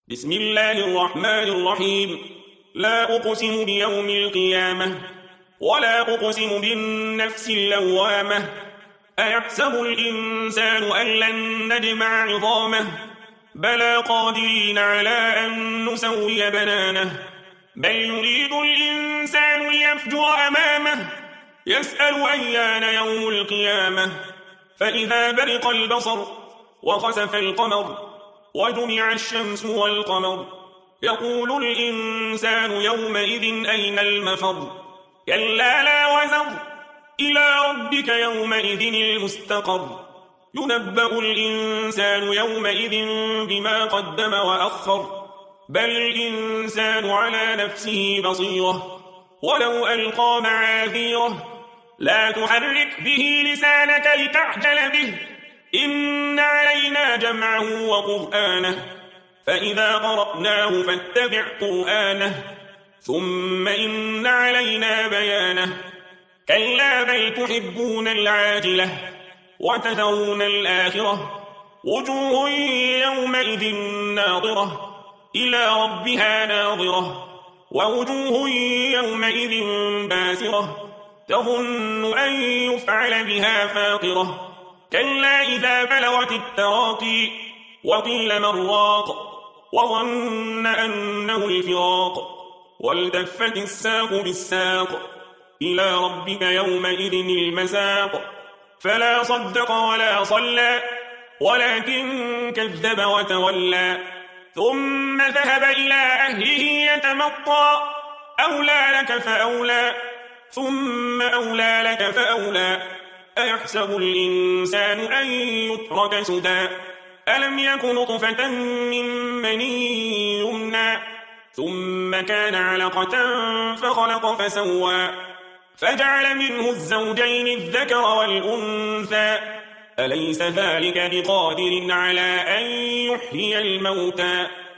بسم الله الرحمن الرحيم. لا أقسم بيوم القيامة ولا أقسم بالنفس اللوامة. أيحسب الإنسان أن لن نجمع عظامه بلى قادرين على أن نسوي بنانه. بل يريد الإنسان ليفجر أمامه يسأل أيان يوم القيامة. فإذا برق البصر وخسف القمر وجمع الشمس والقمر يقول الإنسان يومئذ أين المفر. كلا لا وزر إلى ربك يومئذ المستقر. ينبأ الإنسان يومئذ بما قدم وأخر. بل الإنسان على نفسه بصيرة ولو ألقى معاذيره. لا تحرك به لسانك لتعجل به إن علينا جمعه وقرآنه فإذا قرأناه فاتبع قرآنه ثم إن علينا بيانه. كلا بل تحبون العاجلة وتذرون الآخرة. وجوه يومئذ ناظرة إلى ربها ناظرة ووجوه يومئذ باسرة تظن أن يفعل بها فاقرة. كلا إذا بلغت التراقي وقيل من راق وظن أنه الفراق والتفت الساق بالساق إلى ربك يومئذ المساق. فلا صدق ولا صلى ولكن كذب وتولى ثم ذهب إلى أهله يتمطى. أولى لك فأولى ثم أولى لك فأولى. أيحسب الإنسان أن يترك سدى ألم يك نطفة من مني يمنى ثم كان علقة فخلق فسوى فجعل منه الزوجين الذكر والأنثى. أليس ذلك بقادر على أن يحيي الموتى